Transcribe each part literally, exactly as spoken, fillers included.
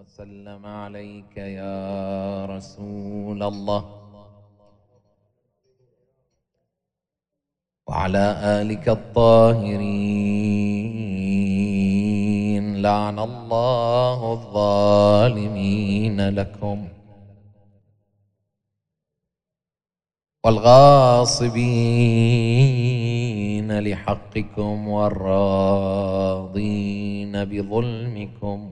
وسلم عليك يا رسول الله وعلى آلك الطاهرين. لعن الله الظالمين لكم والغاصبين لحقكم والراضين بظلمكم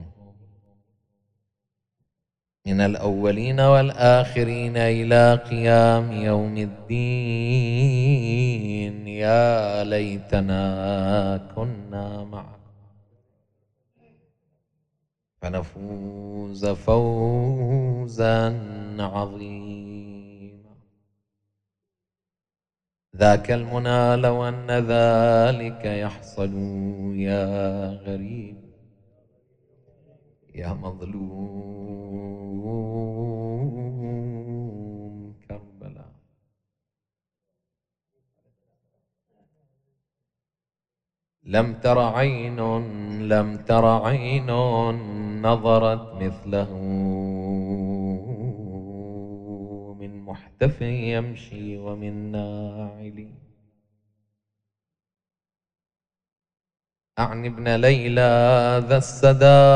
من الأولين والآخرين إلى قيام يوم الدين. يا ليتنا كنا معكم فنفوز فوزا عظيما. ذاك المنى لو أن ذلك يحصل يا غريب يا مظلوم كربلاء. لم تر عين لم تر عين نظرت مثله من محتف يمشي ومن ناعل. أعني ابن ليلى ذا السدى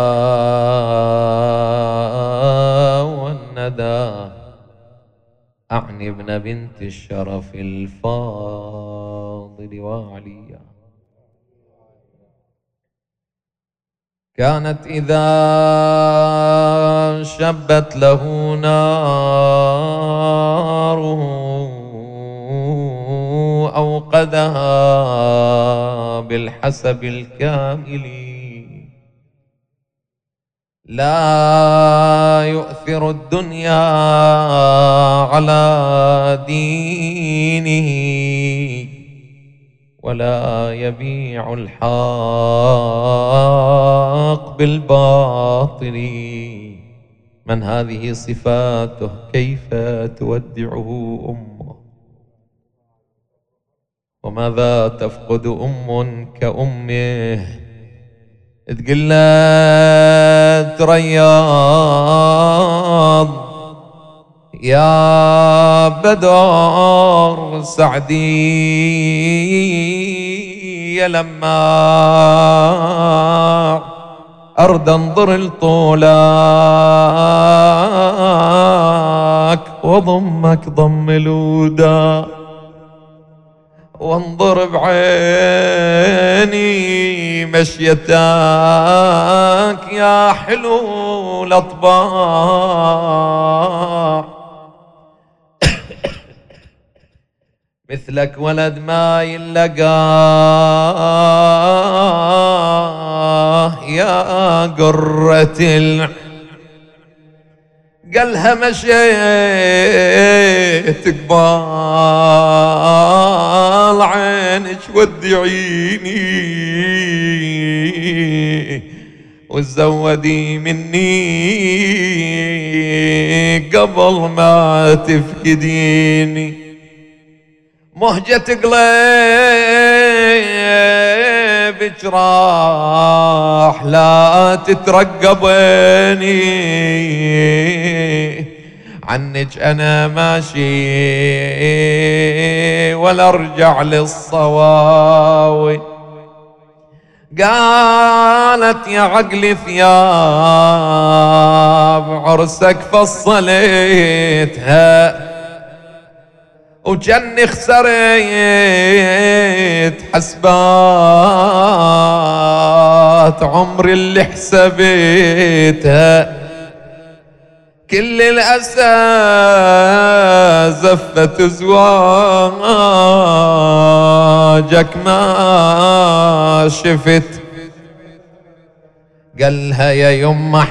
والندى، أعني ابن بنت الشرف الفاضل وعليا. كانت إذا شبت له ناره أوقدها بالحسب الكامل. لا يؤثر الدنيا على دينه ولا يبيع الحق بالباطل. من هذه صفاته كيف تودعه أمه؟ وماذا تفقد أم كأمه؟ تقلت رياض يا بدر سعدي لما أرد انظر لطولاك وضمك ضم الودا وانظر بعيني مشيتك يا حلو الأطباع. مثلك ولد ما يلقاه يا قرة العين. قالها مشيت قبال عينك ودعيني وتزودي مني قبل ما تفقديني. مهجة قلبك راح لا تترقبيني عنك أنا ماشي ولا أرجع للصواوي. قالت يا عقلي ثياب عرسك فصليتها وجني خسريت حسبات عمري اللي حسبيتها. كل الأسى زفت زواجك ما شفت. قالها يا يما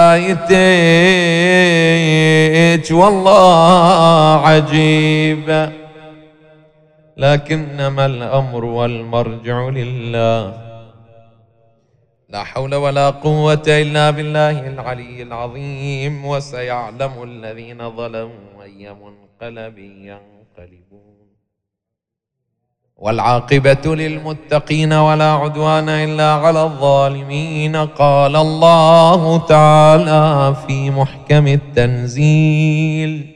حكايتك والله عجيبة لكنما الأمر والمرجع لله. لا حول ولا قوة إلا بالله العلي العظيم. وسيعلم الذين ظلموا أي منقلب ينقلبون والعاقبة للمتقين ولا عدوان إلا على الظالمين. قال الله تعالى في محكم التنزيل: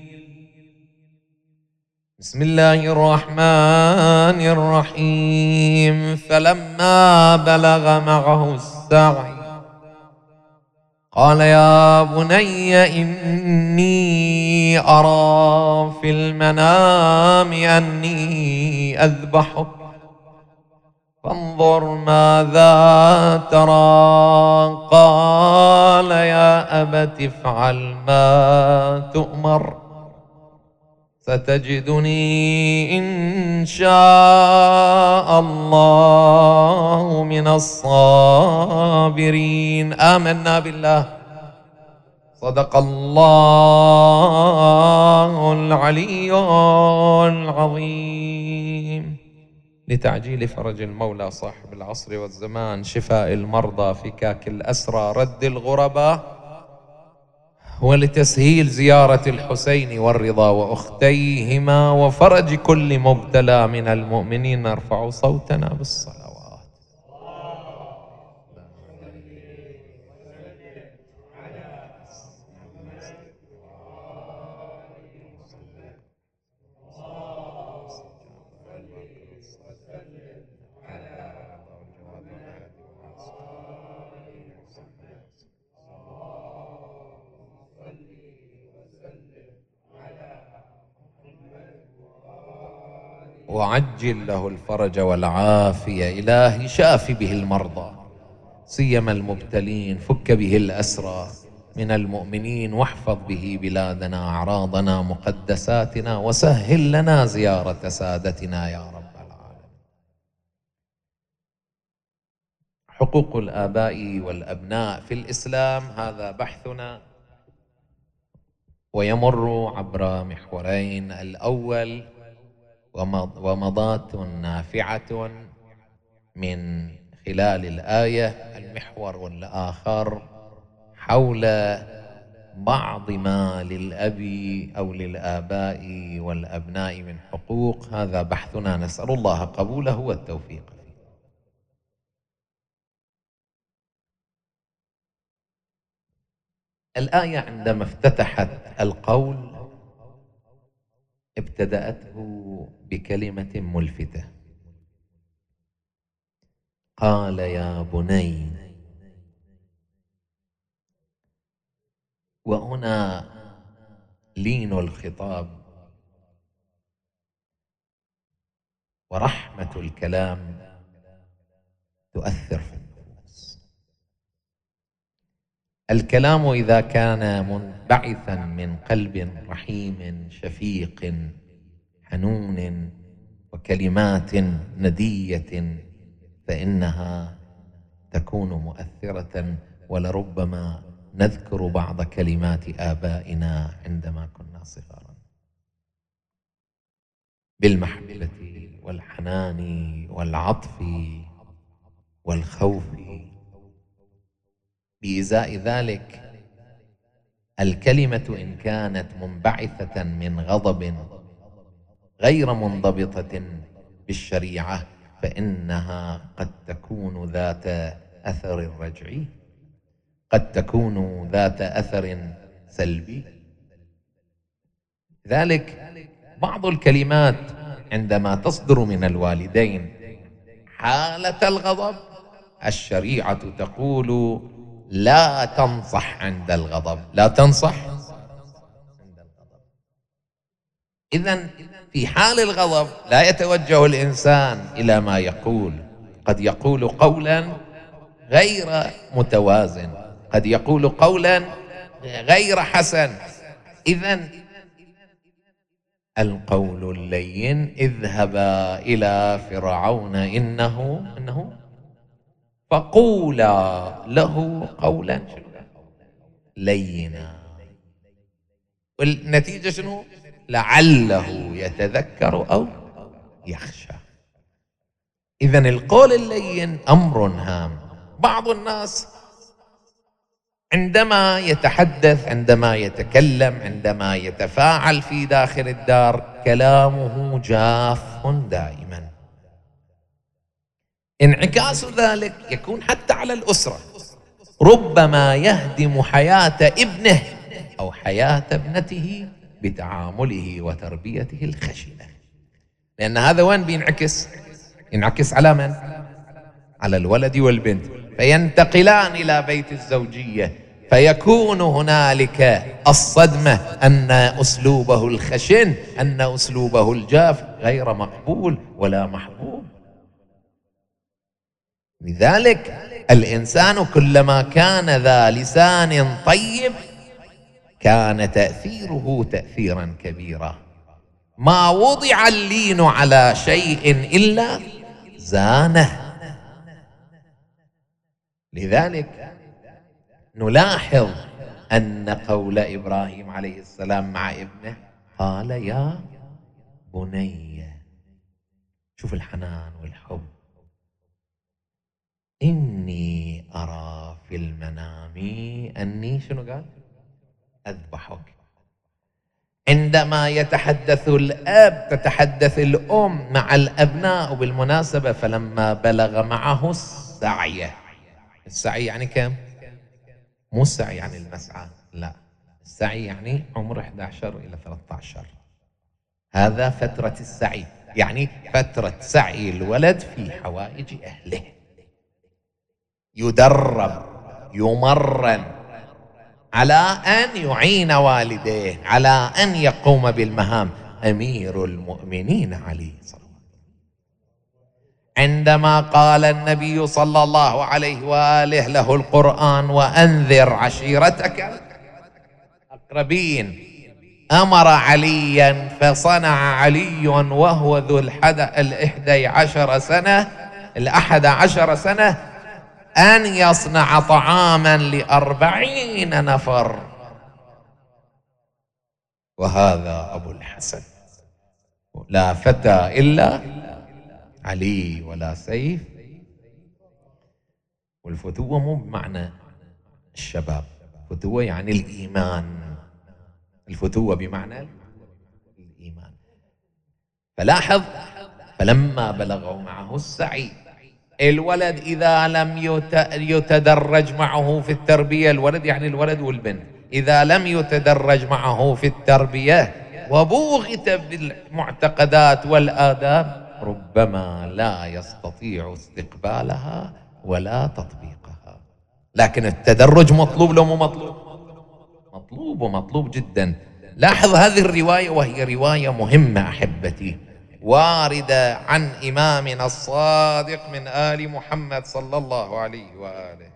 بسم الله الرحمن الرحيم. فلما بلغ معه السعي قال يا بني إني أرى في المنام أني أذبحك فانظر ماذا ترى. قال يا أبت افعل ما تؤمر ستجدني إن شاء الله من الصابرين. آمنا بالله. صدق الله العلي العظيم. لتعجيل فرج المولى صاحب العصر والزمان، شفاء المرضى، فكاك الأسرى، رد الغرباء، ولتسهيل زيارة الحسين والرضا وأختيهما، وفرج كل مبتلى من المؤمنين، نرفع صوتنا بالصلوات. وعجل له الفرج والعافية. إلهي شاف به المرضى سيما المبتلين، فك به الأسرى من المؤمنين، واحفظ به بلادنا، أعراضنا، مقدساتنا، وسهل لنا زيارة سادتنا يا رب العالمين. حقوق الآباء والأبناء في الإسلام، هذا بحثنا، ويمر عبر محورين: الأول ومضات نافعة من خلال الآية، المحور الآخر حول بعض ما للأب أو للآباء والأبناء من حقوق. هذا بحثنا، نسأل الله قبوله والتوفيق فيه. الآية عندما افتتحت القول ابتدأته بكلمة ملفتة: قال يا بني. وهنا لين الخطاب ورحمة الكلام تؤثر في النفوس. الكلام إذا كان منبعثا من قلب رحيم شفيق حنون وكلمات ندية فإنها تكون مؤثرة. ولربما نذكر بعض كلمات آبائنا عندما كنا صغارا بالمحبة والحنان والعطف والخوف. بإزاء ذلك الكلمة إن كانت منبعثة من غضب غير منضبطة بالشريعة فإنها قد تكون ذات أثر رجعي، قد تكون ذات أثر سلبي. ذلك بعض الكلمات عندما تصدر من الوالدين حالة الغضب، الشريعة تقول لا تنصح عند الغضب، لا تنصح عند الغضب. إذن في حال الغضب لا يتوجه الإنسان إلى ما يقول، قد يقول قولا غير متوازن، قد يقول قولا غير حسن. إذن القول اللين: اذهبا إلى فرعون إنه إنه فقولا له قولا لينا. والنتيجة شنو؟ لعله يتذكر أو يخشى. إذن القول اللين أمر هام. بعض الناس عندما يتحدث، عندما يتكلم، عندما يتفاعل في داخل الدار كلامه جاف دائما، انعكاس ذلك يكون حتى على الأسرة، ربما يهدم حياة ابنه أو حياة ابنته بتعامله وتربيته الخشنة. لأن هذا وين بينعكس؟ ينعكس على من؟ على الولد والبنت، فينتقلان إلى بيت الزوجية، فيكون هنالك الصدمة أن أسلوبه الخشن، أن أسلوبه الجاف غير مقبول ولا محبوب. لذلك الإنسان كلما كان ذا لسان طيب كان تأثيره تأثيرا كبيرا. ما وضع اللين على شيء إلا زانه. لذلك نلاحظ أن قول إبراهيم عليه السلام مع ابنه قال يا بني، شوف الحنان والحب، إني أرى في المنام أني شنو قال؟ أذبحك. عندما يتحدث الأب تتحدث الأم مع الأبناء. وبالمناسبة فلما بلغ معه السعي، السعي يعني كم؟ مو السعي يعني المسعى، لا، السعي يعني عمر أحد عشر إلى ثلاثة عشر، هذا فترة السعي، يعني فترة سعي الولد في حوائج أهله، يدرب يمرن على أن يعين والديه، على أن يقوم بالمهام. أمير المؤمنين عليه الصلاة والسلام عندما قال النبي صلى الله عليه وآله له القرآن وأنذر عشيرتك الأقربين، أمر عليا فصنع علي وهو ذو الإحدى عشر سنة الأحد عشر سنة أن يصنع طعاما لأربعين نفر، وهذا أبو الحسن، لا فتى إلا علي ولا سيف. والفتوة مو بمعنى الشباب، الفتوة يعني الإيمان، الفتوة بمعنى الإيمان. فلاحظ فلما بلغوا معه السعي، الولد إذا لم يتدرج معه في التربية، الولد يعني الولد والبنت، إذا لم يتدرج معه في التربية وبوغت بالمعتقدات والآداب ربما لا يستطيع استقبالها ولا تطبيقها. لكن التدرج مطلوب لو مو مطلوب؟ مطلوب ومطلوب جدا. لاحظ هذه الرواية وهي رواية مهمة أحبتي، واردة عن إمامنا الصادق من آل محمد صلى الله عليه وآله.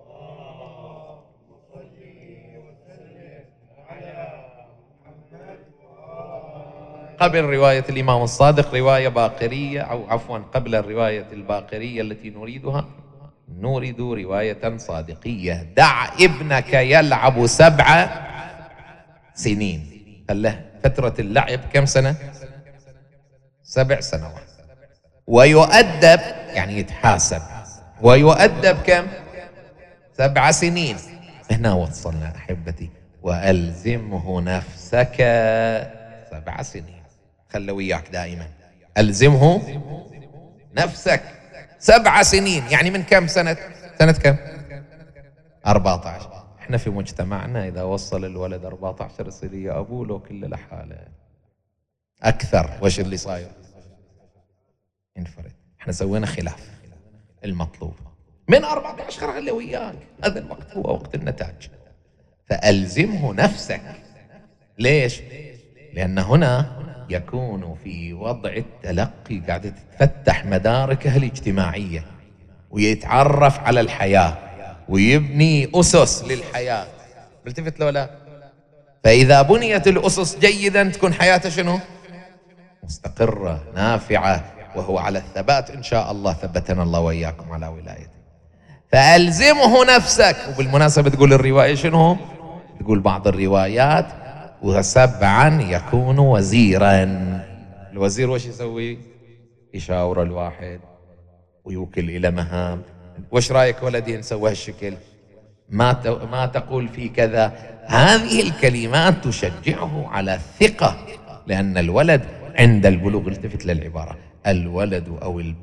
قبل رواية الإمام الصادق رواية باقرية، أو عفوا قبل الرواية الباقرية التي نريدها نريد رواية صادقية. دع ابنك يلعب سبع سنين، قال له فترة اللعب كم سنة؟ سبع سنوات. ويؤدب يعني يتحاسب، ويؤدب كم؟ سبع سنين. هنا وصلنا أحبتي. وألزمه نفسك سبع سنين، خلى وياك دائما ألزمه نفسك سبع سنين، يعني من كم سنة؟ سنة كم؟ أربعة عشر. احنا في مجتمعنا إذا وصل الولد أربعة عشر يصير يا أبوه لو كل لحاله أكثر. وش اللي صاير؟ انفرد. احنا سوينا خلاف المطلوب، من أربعة عشر خلي وياك، هذا الوقت هو وقت النتاج. فألزمه نفسك. ليش؟ لأن هنا يكون في وضع التلقي، قاعدة تتفتح مداركه الاجتماعية ويتعرف على الحياة ويبني أسس للحياة. ملتفت لو لا؟ فإذا بنيت الأسس جيدا تكون حياته شنو؟ مستقرة نافعة، وهو على الثبات إن شاء الله ثبتنا الله وإياكم على ولايته. فألزمه نفسك. وبالمناسبة تقول الرواية شنو؟ تقول بعض الروايات وسبعا يكون وزيرا. الوزير وش يسوي؟ يشاور الواحد ويوكل إلى مهام. وش رأيك ولدي نسوي هالشكل؟ ما ما تقول في كذا. هذه الكلمات تشجعه على الثقة، لأن الولد عند البلوغ، التفت للعبارة، الولد أو البنت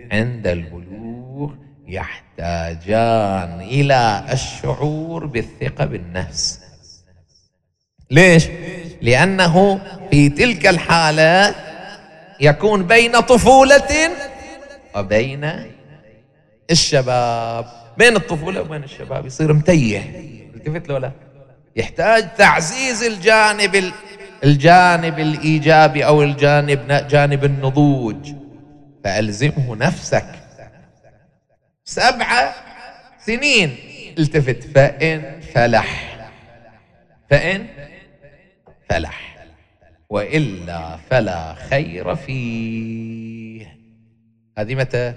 عند البلوغ يحتاجان إلى الشعور بالثقة بالنفس. ليش؟ لأنه في تلك الحالة يكون بين طفولة وبين الشباب، بين الطفولة وبين الشباب يصير متيه. التفت له لا؟ يحتاج تعزيز الجانب الجانب الإيجابي أو الجانب جانب النضوج، فألزمه نفسك سبع سنين. التفت، فإن فلح فإن فلح وإلا فلا خير فيه. هذه متى؟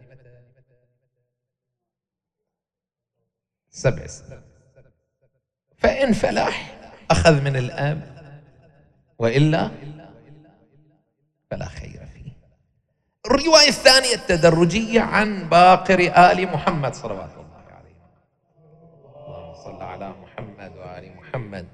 سبع سنين. فإن فلح أخذ من الأب وإلا فلا خير فيه. الرواية الثانية التدرجية عن باقر آل محمد صلوات الله عليه. اللهم صل على محمد وآل محمد.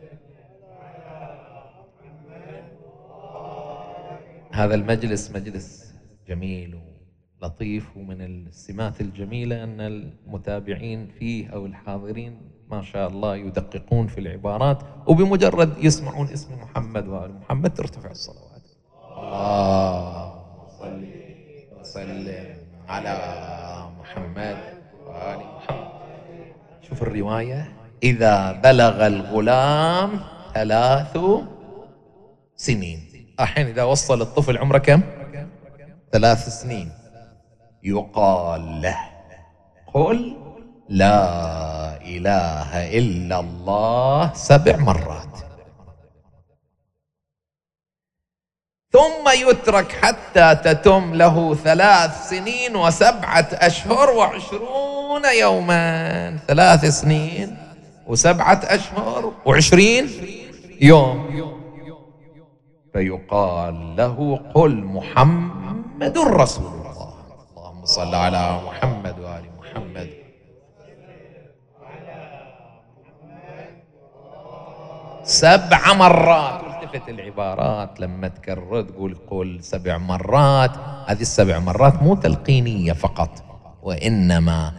هذا المجلس مجلس جميل ولطيف، ومن السمات الجميلة أن المتابعين فيه أو الحاضرين ما شاء الله يدققون في العبارات، وبمجرد يسمعون اسم محمد وآل محمد ترتفع الصلوات. اللهم صل وسلم على محمد وآل محمد. شوف الرواية، إذا بلغ الغلام ثلاث سنين، الحين إذا وصل الطفل عمره كم؟ ثلاث سنين، يقال له قل لا إله إلا الله سبع مرات، ثم يترك حتى تتم له ثلاث سنين وسبعة أشهر وعشرون يوما. ثلاث سنين وسبعة أشهر وعشرين يوم، فيقال له قل محمد رسول الله. اللهم صل على محمد وآل محمد. سبع مرات. التفت العبارات لما تكرر تقول قل سبع مرات، هذه السبع مرات مو تلقينية فقط، وإنما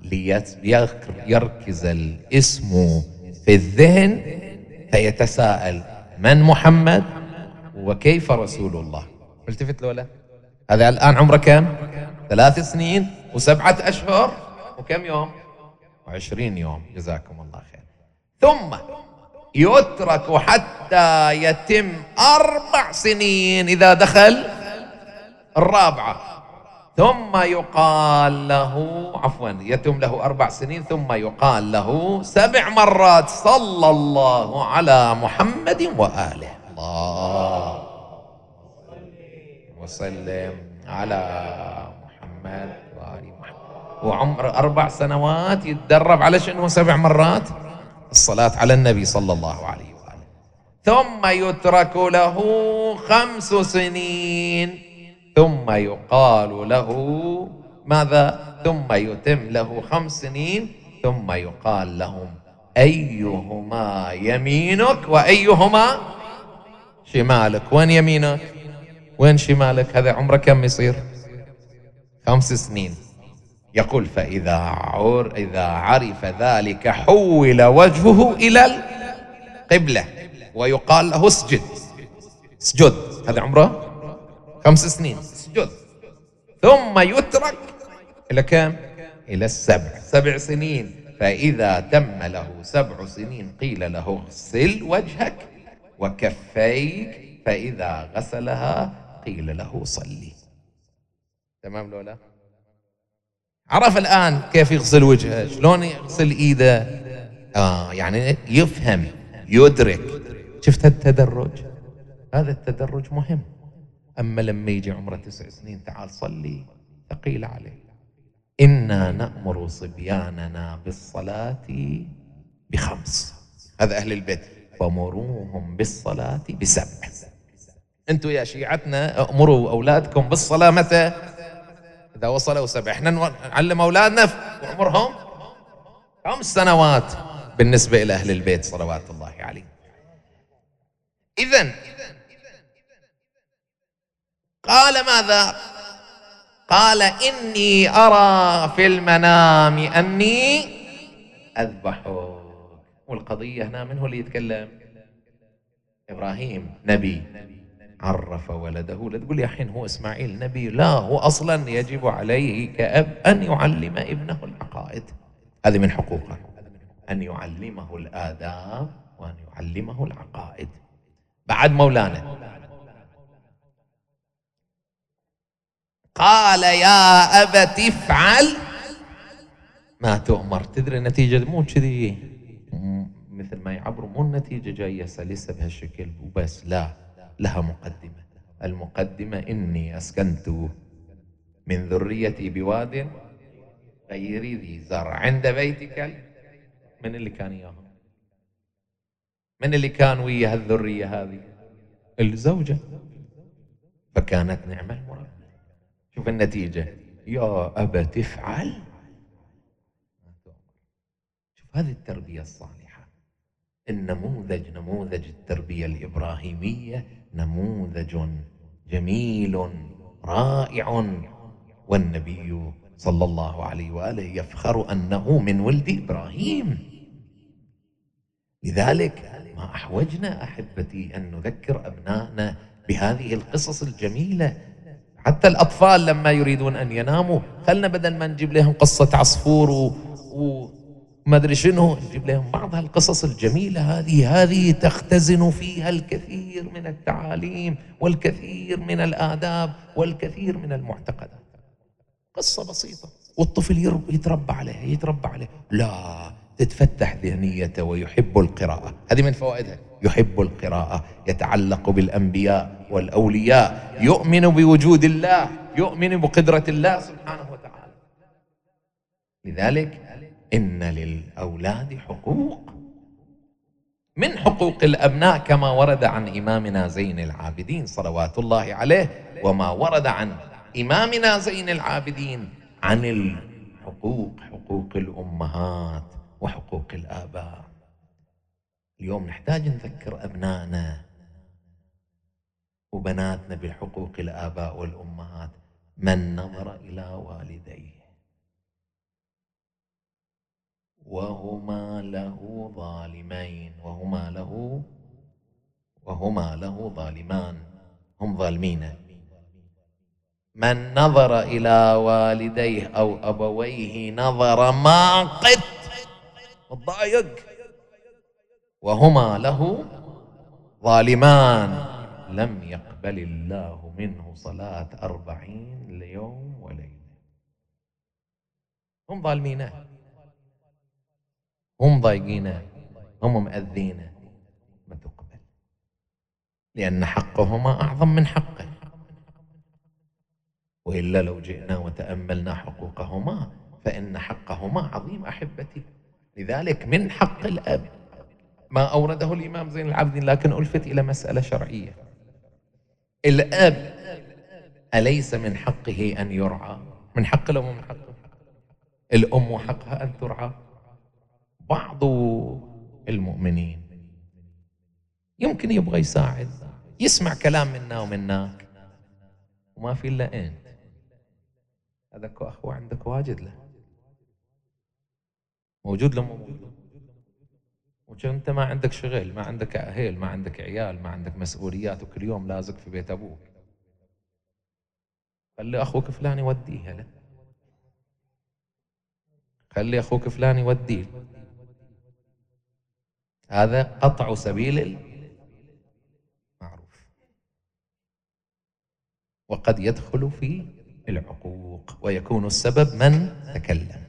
ليركز الاسم في الذهن فيتساءل من محمد وكيف رسول الله. التفت له لا؟ هذا الآن عمره كم؟ ثلاث سنين وسبعة أشهر وكم يوم؟ وعشرين يوم. جزاكم الله خير. ثم يترك حتى يتم أربع سنين إذا دخل الرابعة، ثم يقال له عفوا يتم له أربع سنين ثم يقال له سبع مرات صلى الله على محمد وآله. الله وسلم على محمد وآل محمد. وعمر أربع سنوات يتدرب على شنو سبع مرات؟ الصلاة على النبي صلى الله عليه وآله. ثم يترك له خمس سنين ثم يقال له ماذا؟ ثم يتم له خمس سنين ثم يقال لهم أيهما يمينك وأيهما شمالك. وين يمينك وين شمالك؟ هذا عمره كم يصير؟ خمس سنين. يقول فإذا عر إذا عرف ذلك حول وجهه إلى القبلة ويقال له اسجد اسجد. هذا عمره خمس سنين اسجد. ثم يترك إلى كم؟ إلى السبع سبع سنين. فإذا تم له سبع سنين قيل له اغسل وجهك وكفيك، فإذا غسلها قيل له صلي. تمام لولا؟ عرف الآن كيف يغسل وجهه، شلون يغسل إيده. آه يعني يفهم يدرك. شفت التدرج؟ هذا التدرج مهم. أما لما يجي عمره تسع سنين تعال صلي، ثقيل عليه. إنا نأمر صبياننا بالصلاة بخمس، هذا أهل البيت، فمروهم بالصلاة بسبع. أنتوا يا شيعتنا أمروا أولادكم بالصلاة متى؟ إذا وصلوا سبع. إحنا نعلم أولادنا وعمرهم خمس سنوات بالنسبة إلى أهل البيت صلوات الله عليهم. إذن قال ماذا؟ قال إني أرى في المنام أني أذبحك. والقضية هنا من هو اللي يتكلم؟ إبراهيم نبي عرف ولده. لا تقول يا حين هو إسماعيل نبي، لا، هو أصلا يجب عليه كأب أن يعلم ابنه العقائد، هذه من حقوقه، أن يعلمه الآداب وأن يعلمه العقائد. بعد مولانا قال يا أبت افعل ما تؤمر. تدري النتيجة مو كذي مثل ما يعبروا، مو النتيجة جاية سلسة بهالشكل وبس، لا، لها مقدمة. المقدمة إني أسكنت من ذريتي بواد غير ذي زرع عند بيتك. من اللي كان إياهم؟ من اللي كان ويا هالذرية هذه؟ الزوجة. فكانت نعمة المربية. شوف النتيجة، يا أبت افعل. شوف هذه التربية الصالحة، النموذج، نموذج التربية الإبراهيمية نموذج جميل رائع. والنبي صلى الله عليه وآله يفخر أنه من ولد إبراهيم. لذلك ما أحوجنا أحبتي أن نذكر أبنائنا بهذه القصص الجميلة. حتى الأطفال لما يريدون أن يناموا، خلنا بدل ما نجيب لهم قصة عصفور وما أدري شنو، نجيب لهم بعض هالقصص الجميلة هذه. هذه تختزن فيها الكثير من التعاليم والكثير من الآداب والكثير من المعتقدات. قصة بسيطة والطفل يتربى عليها، يتربى عليها، لا، تتفتح ذهنيته ويحب القراءة. هذه من فوائدها، يحب القراءة، يتعلق بالأنبياء والأولياء، يؤمن بوجود الله، يؤمن بقدرة الله سبحانه وتعالى. لذلك إن للأولاد حقوق، من حقوق الأبناء كما ورد عن إمامنا زين العابدين صلوات الله عليه، وما ورد عن إمامنا زين العابدين عن الحقوق، حقوق الأمهات وحقوق الآباء. اليوم نحتاج نذكر أبنائنا وبناتنا بحقوق الآباء والأمهات. من نظر إلى والديه وهما له ظالمين، وهما له وهما له ظالمان، هم ظالمين. من نظر إلى والديه أو أبويه نظر ماقت الضايق وهما له ظالمان لم يقبل الله منه صلاة أربعين ليوم وليلة. هم ظالمين، هم ضايقين، هم مأذين، ما تقبل، لأن حقهما أعظم من حقه. وإلا لو جئنا وتأملنا حقوقهما فإن حقهما عظيم أحبتي. لذلك من حق الأب ما أورده الإمام زين العابدين، لكن ألفت إلى مسألة شرعية. الأب أليس من حقه أن يرعى؟ من حقه لو من حقه؟ الأم حقها أن ترعى. بعض المؤمنين يمكن يبغى يساعد، يسمع كلام منا ومناك وما في إلا أنت، هذا أخوة عندك واجد له، موجود له موجود، وأنت ما عندك شغل، ما عندك أهل، ما عندك عيال، ما عندك مسؤوليات، وكل يوم لازق في بيت أبوك. خلي أخوك فلان يوديها له، خلي أخوك فلان يوديه. هذا قطع سبيل المعروف، وقد يدخل في العقوق ويكون السبب من تكلم.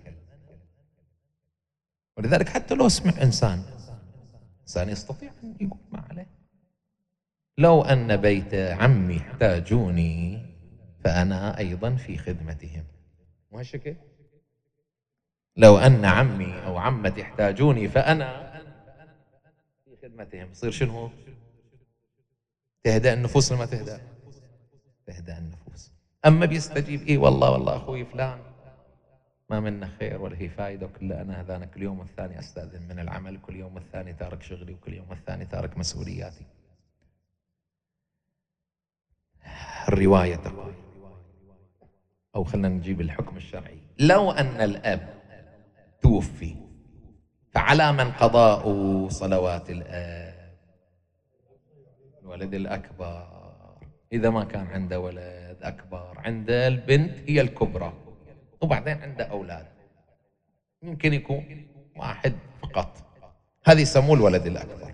ولذلك حتى لو سمع إنسان إنسان يستطيع أن يقول ما عليه. لو أن بيت عمي يحتاجوني فأنا أيضا في خدمتهم، مو هالشكل؟ لو أن عمي أو عمتي يحتاجوني فأنا في خدمتهم، يصير شنو؟ تهدأ النفوس ولا ما تهدأ؟ تهدأ النفوس. أما بيستجيب إيه والله والله أخوي فلان ما منا خير ولا هي فايدة، وكل أنا هذانا كل يوم والثاني أستأذن من العمل، كل يوم والثاني تارك شغلي، وكل يوم والثاني تارك مسؤولياتي. الرواية تقول أو خلنا نجيب الحكم الشرعي. لو أن الأب توفي فعلى من قضاء صلوات الأب؟ الولد الأكبر. إذا ما كان عنده ولد أكبر، عنده البنت هي الكبرى، وبعدين عنده أولاد، يمكن يكون واحد فقط، هذه يسموه الولد الأكبر،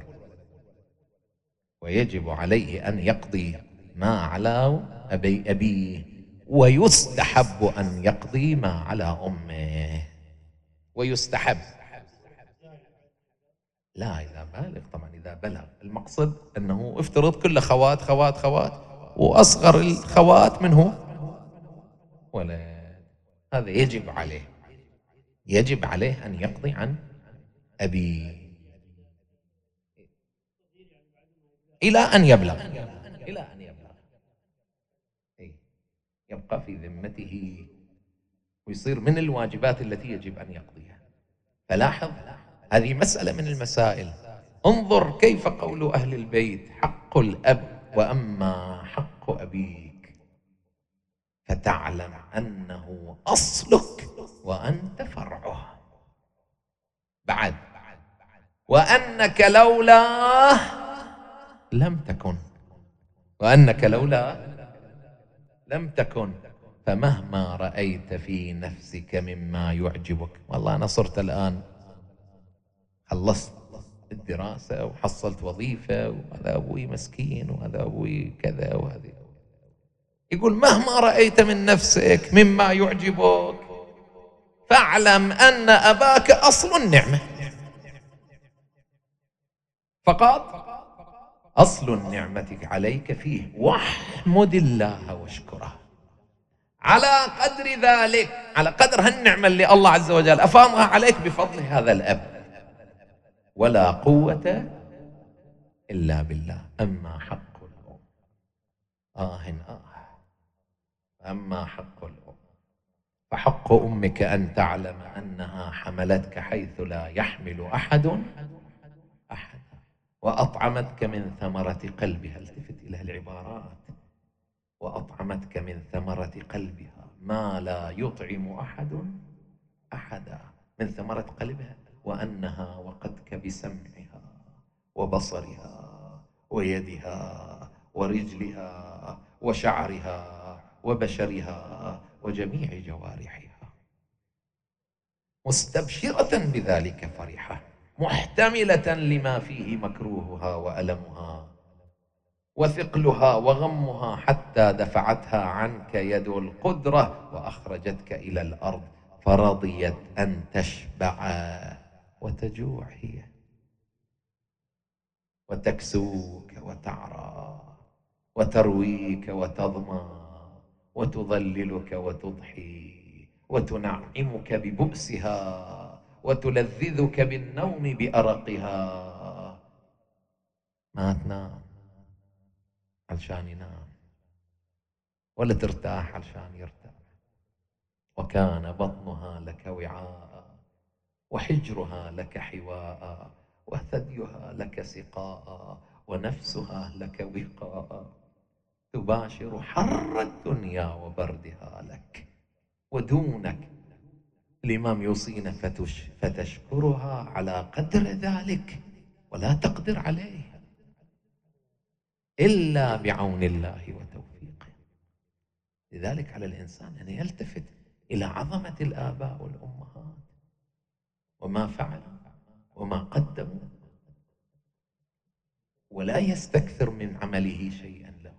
ويجب عليه أن يقضي ما على أبي أبيه، ويستحب أن يقضي ما على أمه. ويستحب، لا إذا بالغ طبعا، إذا بلغ. المقصد أنه افترض كل خوات خوات خوات، وأصغر الخوات منه ولد، هذا يجب عليه، يجب عليه أن يقضي عن أبيه إلى أن يبلغ، إلى أن يبلغ يبقى في ذمته، ويصير من الواجبات التي يجب أن يقضيها. فلاحظ، هذه مسألة من المسائل. انظر كيف قول أهل البيت: حق الأب وأما حق أبيك، فتعلم أنه أصلك وأنت فرعه. بعد: وأنك لولاه لم تكن، وأنك لولا لم تكن، فمهما رأيت في نفسك مما يعجبك. والله أنا صرت الآن خلصت الدراسة وحصلت وظيفة، وهذا أبوي مسكين، وهذا أبوي كذا، وهذا. يقول: مهما رأيت من نفسك مما يعجبك، فاعلم أن أباك أصل النعمة فقط، أصل نعمتك عليك فيه، واحمد الله واشكره. على قدر ذلك، على قدر هالنعمة اللي الله عز وجل أفاضها عليك بفضل هذا الأب، ولا قوة إلا بالله. أما حق الأم، آه آه أما حق الأم، فحق أمك أن تعلم أنها حملتك حيث لا يحمل أحد أحد، وأطعمتك من ثمرة قلبها. التفت إلى العبارات: وأطعمتك من ثمرة قلبها ما لا يطعم أحد أحدا، من ثمرة قلبها. وأنها وقتك بسمعها وبصرها ويدها ورجلها وشعرها وبشرها وجميع جوارحها، مستبشرة بذلك فرحة، محتملة لما فيه مكروهها وألمها وثقلها وغمها، حتى دفعتها عنك يد القدرة وأخرجتك إلى الأرض، فرضيت أن تشبع وتجوع هي، وتكسوك وتعرى، وترويك وتظمى، وتظللك وتضحي، وتنعمك ببؤسها، وتلذذك بالنوم بأرقها. ما تنام علشان ينام، ولا ترتاح علشان يرتاح. وكان بطنها لك وعاء، وحجرها لك حواء، وثديها لك سقاء، ونفسها لك وقاء، تباشر حر الدنيا وبردها لك، ودونك الإمام يوصينا فتش فتشكرها على قدر ذلك، ولا تقدر عليه إلا بعون الله وتوفيقه. لذلك على الإنسان أن يلتفت إلى عظمة الآباء والأمهات، وما فعلوا وما قدموا، ولا يستكثر من عمله شيئا له.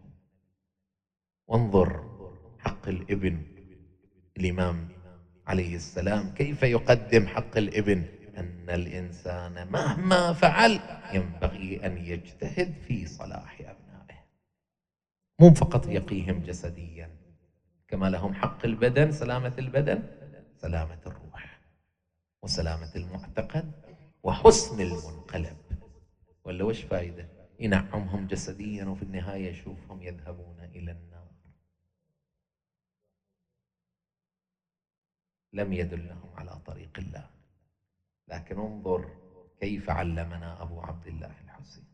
وانظر حق الابن، الإمام عليه السلام كيف يقدم حق الابن: أن الإنسان مهما فعل ينبغي أن يجتهد في صلاح أبنائه، مو فقط يقيهم جسديا، كما لهم حق البدن، سلامة البدن، سلامة الروح، وسلامة المعتقد، وحسن المنقلب. ولا وش فايدة ينعمهم جسديا وفي النهاية يشوفهم يذهبون إلى النار؟ لم يدلهم على طريق الله. لكن انظر كيف علمنا أبو عبد الله الحسين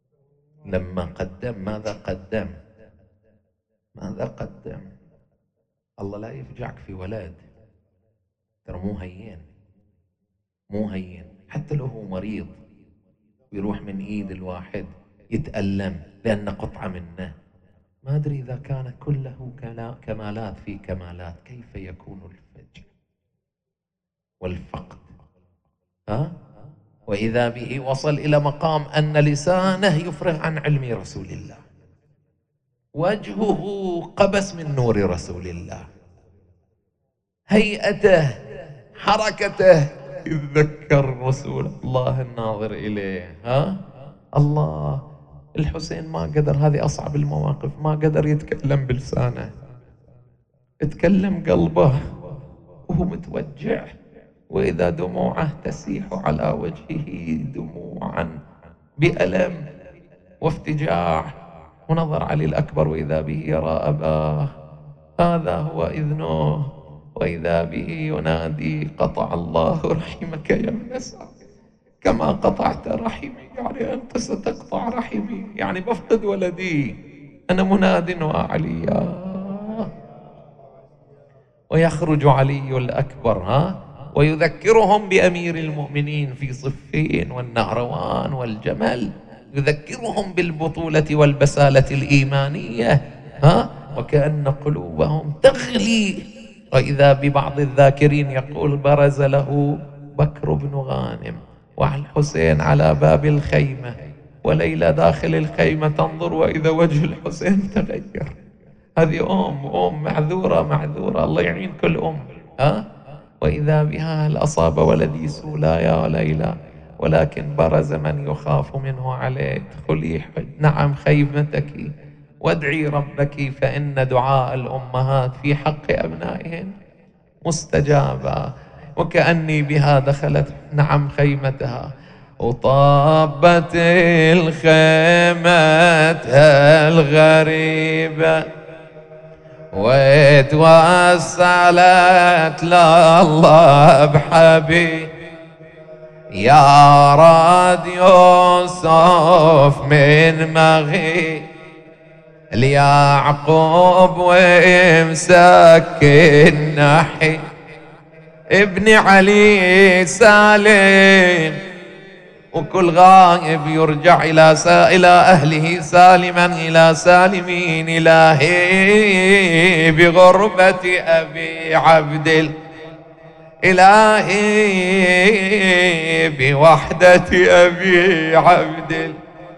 لما قدم. ماذا قدم؟ ماذا قدم؟ الله لا يفجعك في ولد، ترى مو هين، مو هين، حتى لو هو مريض ويروح من ايد الواحد يتألم لأن قطعة منه. ما أدري إذا كان كله كمالات في كمالات، كيف يكون الفجر والفقد؟ ها؟ وإذا به وصل إلى مقام أن لسانه يفرغ عن علم رسول الله، وجهه قبس من نور رسول الله، هيئته حركته يتذكر رسول الله الناظر إليه. ها؟ الله، الحسين ما قدر، هذه أصعب المواقف، ما قدر يتكلم بلسانه، اتكلم قلبه وهو متوجع، وإذا دموعه تسيح على وجهه دموعا بألم وافتجاع، ونظر علي الأكبر وإذا به يرى أباه، هذا هو إذنه، وإذا به ينادي قطع الله رحمك يا ابن سعد كما قطعت رحمي، يعني أنت ستقطع رحمي، يعني بفقد ولدي، أنا مناد وعليا. ويخرج علي الأكبر ها ويذكرهم بأمير المؤمنين في صفين والنهروان والجمل، يذكرهم بالبطولة والبسالة الإيمانية، ها وكأن قلوبهم تغلي. وإذا ببعض الذاكرين يقول برز له بكر بن غانم والحسين على باب الخيمة، وليلى داخل الخيمة تنظر وإذا وجه الحسين تغير. هذه أم أم معذورة معذورة، الله يعين كل أم. ها وإذا بها هل أصاب ولدي سولا يا ليلى، ولكن برز من يخاف منه عليه، ادخلي نعم خيمتك وادعي ربك، فإن دعاء الأمهات في حق أبنائهن مستجابة. وكأني بها دخلت نعم خيمتها، وطابت الخيمة الغريبة، وتوسلت لله بحبيب، يا راد يوسف من مغيب ليعقوب وامسك النحي، ابن علي سالم، وكل غائب يرجع إلى إلى أهله سالما إلى سالمين. إلهي بغربة أبي عبد، إلهي بوحدة أبي عبد،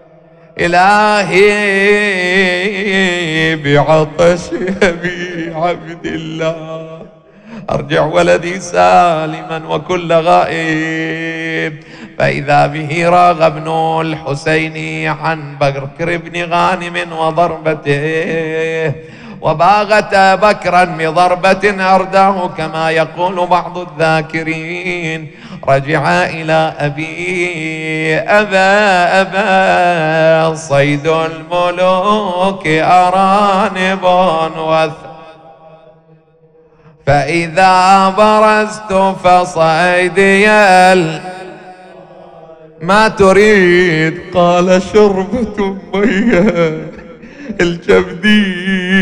إلهي بعطش أبي عبد الله، أرجع ولدي سالما وكل غائب. فإذا به راغ ابن الحسين عن بكر بن غانم وضربته، وباغت بكرا بضربة أرداه كما يقول بعض الذاكرين. رجع إلى أبي أبا أبا صيد الملوك أرانب وث، فإذا برزت فصيدي ما تريد، قال شربة مياه الجبدي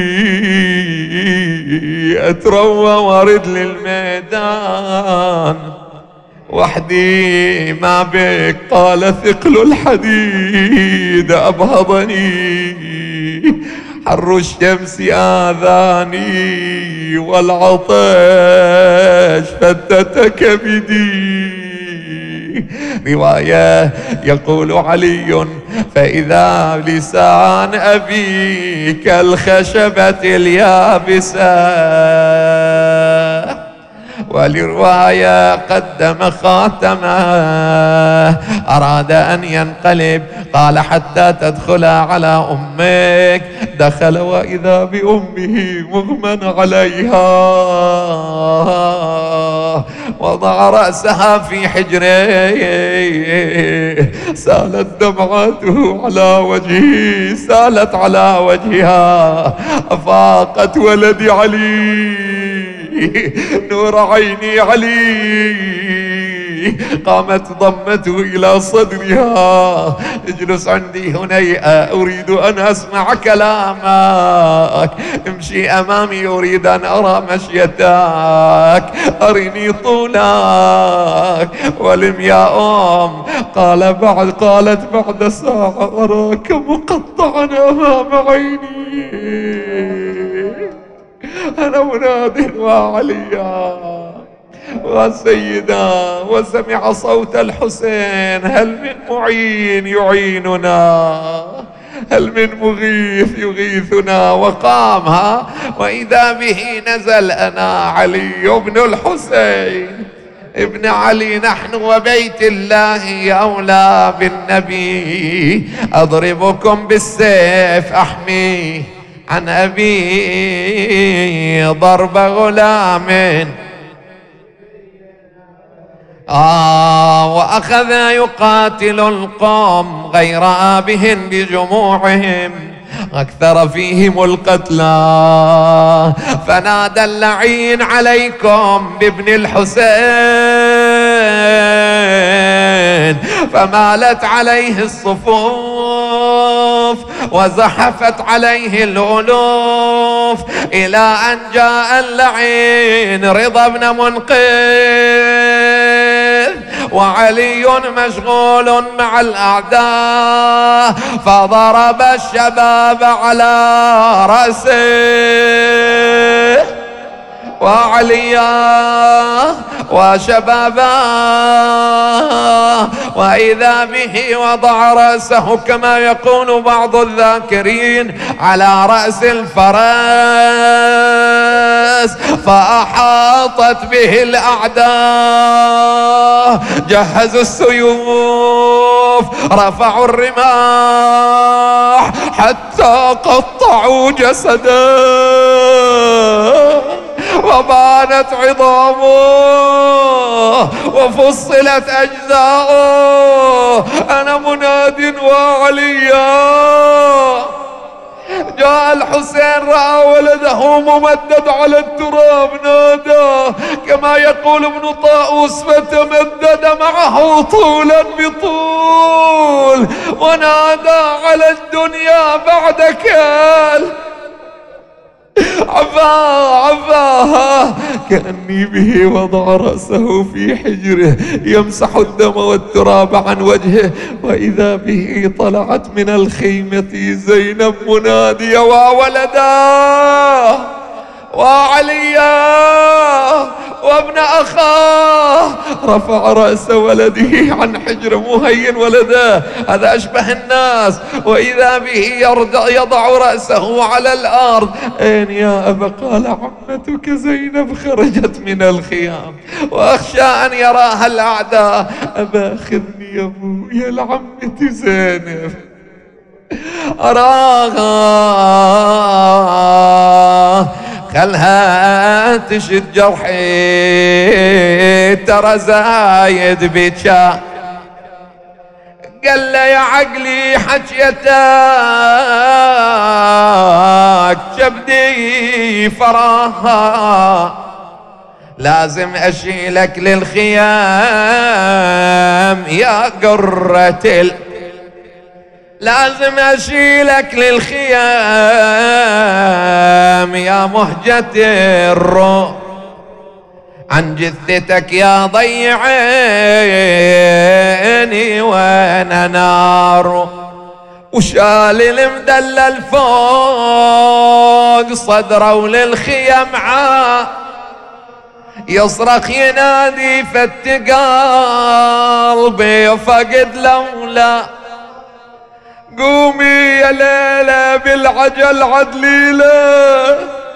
أتروى وارد للميدان وحدي ما بك، قال ثقل الحديد أبهضني، حر الشمس آذاني والعطش فتت كبدي. رواية يقول علي فإذا لسان أبي كالخشبة اليابسة، ولرواية قدم خاتمه أراد أن ينقلب، قال حتى تدخل على أمك، دخل وإذا بأمه مغمى عليها، وضع رأسها في حجره، سالت دمعاته على وجهه، سالت على وجهها، أفاقت ولدي علي، نور عيني علي، قامت ضمته إلى صدرها. اجلس عندي هنيئة، أريد أن أسمع كلامك. امشي أمامي، أريد أن أرى مشيتك. أرني طولك. ولم يا أم. قال بعد قالت بعد ساعة أراك مقطعا أمام عيني. أنا مناد وعليا وسيدا، وسمع صوت الحسين: هل من معين يعيننا؟ هل من مغيث يغيثنا؟ وقامها، وإذا به نزل: أنا علي بن الحسين ابن علي، نحن وبيت الله أولى بالنبي. أضربكم بالسيف أحمي عن أبي ضرب غلام. آه وأخذ يقاتل القوم غير آبه بجموعهم، أكثر فيهم القتلى. فنادى اللعين: عليكم بابن الحسين. فمالت عليه الصفوف وزحفت عليه الألوف، إلى أن جاء اللعين رضا بن منقذ، وعلي مشغول مع الأعداء، فضرب الشباب على رأسه، وعليا وشبابا، وإذا به وضع رأسه كما يقول بعض الذاكرين على رأس الفرس، فأحاطت به الأعداء. جهزوا السيوف، رفعوا الرماح، حتى قطعوا جسده وبانت عظامه وفصلت أجزاؤه. أنا مناد وعليا. جاء الحسين رأى ولده ممدد على التراب، نادى كما يقول ابن طاووس: فتمدد معه طولا بطول، ونادى: على الدنيا بعدك عفا عفا. كأني به وضع رأسه في حجره يمسح الدم والتراب عن وجهه، وإذا به طلعت من الخيمة زينب منادية: وولدا وعليا وابن أخاه. رفع رأس ولده عن حجر مهين ولده، هذا أشبه الناس، وإذا به يضع رأسه على الأرض. أين يا أبا؟ قال: عمتك زينب خرجت من الخيام وأخشى أن يراها الأعداء. أبا خذني يا أبويا لعمتي زينب أراها، خلها تشد جرحي، ترى زايد بيتشا. قال له: يا عقلي حجيتك كبدي فراها، لازم أشيلك للخيام يا قرة ال لازم أشيلك للخيام يا مهجة الروح، عن جثتك يا ضيعيني وانا نار. وشال المدلل فوق صدره وللخيام عا يصرخ ينادي: فت قلبي فقد لولا. قومي يا ليلى بالعجل عدليله.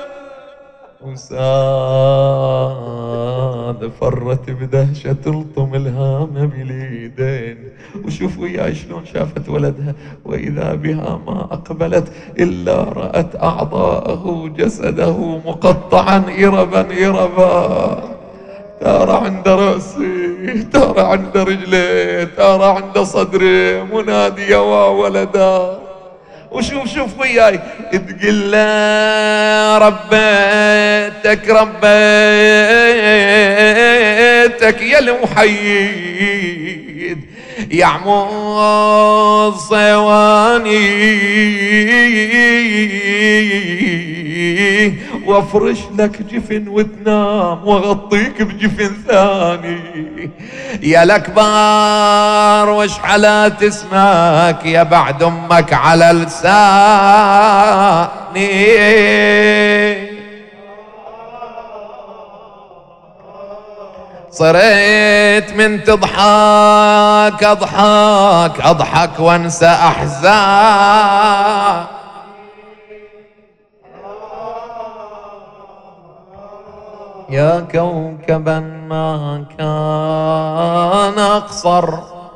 وساد فرت بدهشة تلطم الهام باليدين، وشوفوا يا شلون شافت ولدها، وإذا بها ما أقبلت إلا رأت أعضاءه جسده مقطعا إربا إربا، ترى عند رأسي، ترى عند رجلي، ترى عند صدري، منادية: وولدا وشوف شوف وياي تقول له ربيتك ربيتك يا المحيد يا عمود صواني وافرش لك جفن وتنام واغطيك بجفن ثاني يا الاكبر وش حالات اسمك يا بعد امك على لساني صرت من تضحك اضحك اضحك وانسى احزان يا كوكبا ما كان اقصر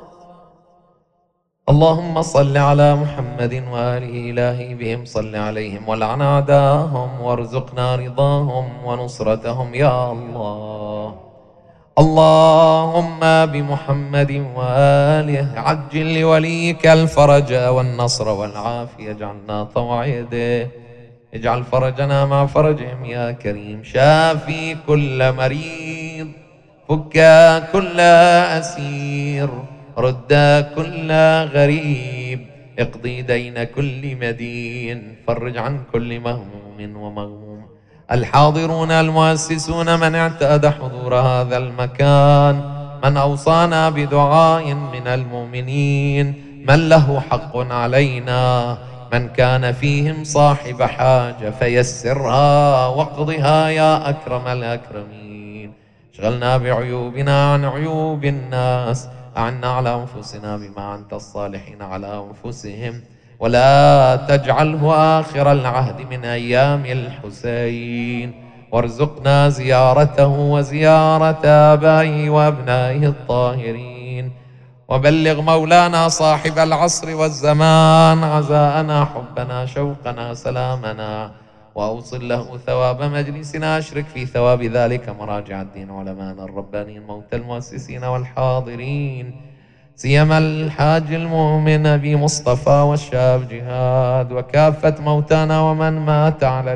اللهم صل على محمد وآله إلهي بهم صل عليهم ولعن أعداءهم وارزقنا رضاهم ونصرتهم يا الله اللهم بمحمد وآله عجل لوليك الفرج والنصر والعافية اجعلنا طوع يديه اجعل فرجنا مع فرجهم يا كريم شافي كل مريض فك كل أسير رد كل غريب اقضي دين كل مدين فرج عن كل مهموم ومغموم الحاضرون المؤسسون من اعتاد حضور هذا المكان من أوصانا بدعاء من المؤمنين من له حق علينا من كان فيهم صاحب حاجة فيسرها واقضها يا أكرم الأكرمين اشغلنا بعيوبنا عن عيوب الناس أعنا على أنفسنا بما أنت الصالحين على أنفسهم ولا تجعله آخر العهد من أيام الحسين وارزقنا زيارته وزيارة آبائه وأبنائه الطاهرين وبلغ مولانا صاحب العصر والزمان عزاءنا حبنا شوقنا سلامنا وأوصل له ثواب مجلسنا أشرك في ثواب ذلك مراجع الدين علماءنا الربانيين موتى المؤسسين والحاضرين سيما الحاج المؤمن أبي مصطفى والشاب جهاد وكافة موتانا ومن مات على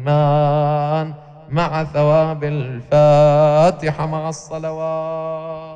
الإيمان مع ثواب الفاتحة مع الصلوات.